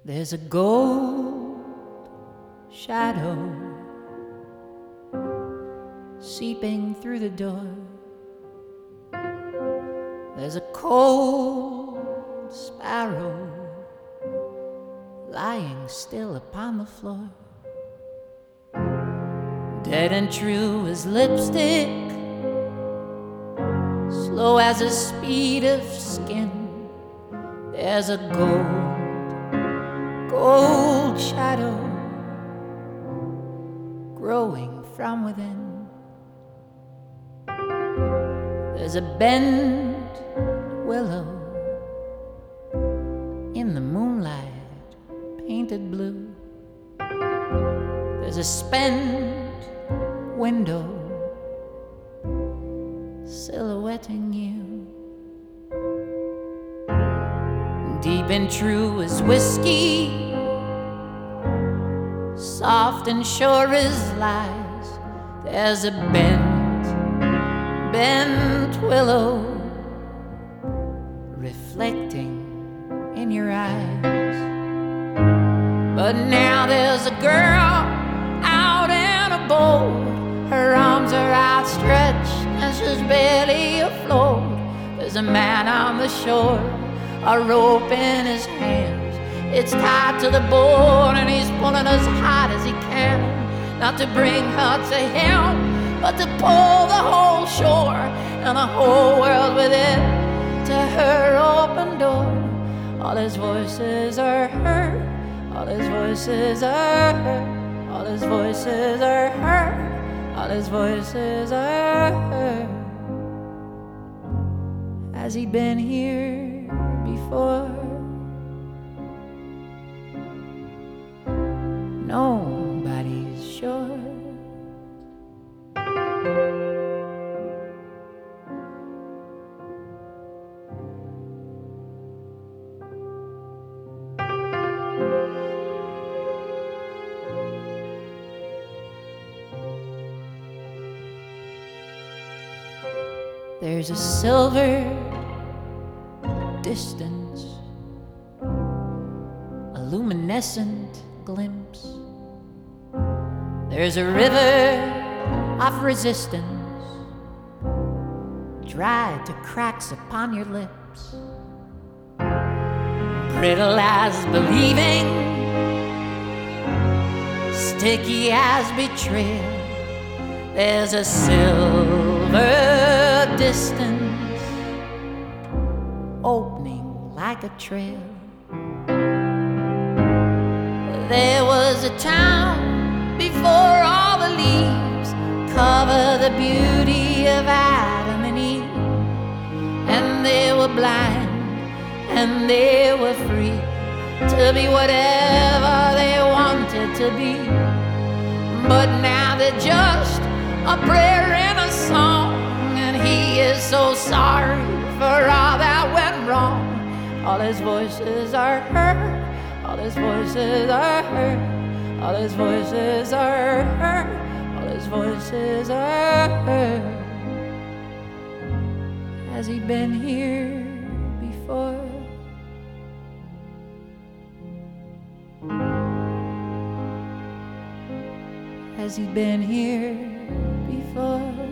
There's a gold shadow seeping through the door. There's a cold sparrow lying still upon the floor. Dead and true as lipstick, slow as the speed of skin. There's a gold shadow growing from within. There's a bent willow in the moonlight painted blue. There's a spent window silhouetting you. Deep and true as whiskey, soft and sure as lies. There's a bent willow reflecting in your eyes. But now there's a girl out in a boat. Her arms are outstretched and she's barely afloat. There's a man on the shore, a rope in his hands. It's tied to the board and he's pulling as hard as he can, not to bring her to him, but to pull the whole shore and the whole world with it to her open door. All his voices are heard, all his voices are heard, all his voices are heard, all his voices are heard. Has he been here before? Nobody's sure. There's a silver distance, a luminescent glimpse. There's a river of resistance, dried to cracks upon your lips, brittle as believing, sticky as betrayal. There's a silver distance opening like a trail. There was a town before all the leaves cover the beauty of Adam and Eve, and they were blind and they were free to be whatever they wanted to be. But now they're just a prayer and a song, and he is so sorry for all that went wrong. All his voices are heard, all his voices are heard, all his voices are heard, all his voices are heard. Has he been here before? Has he been here before?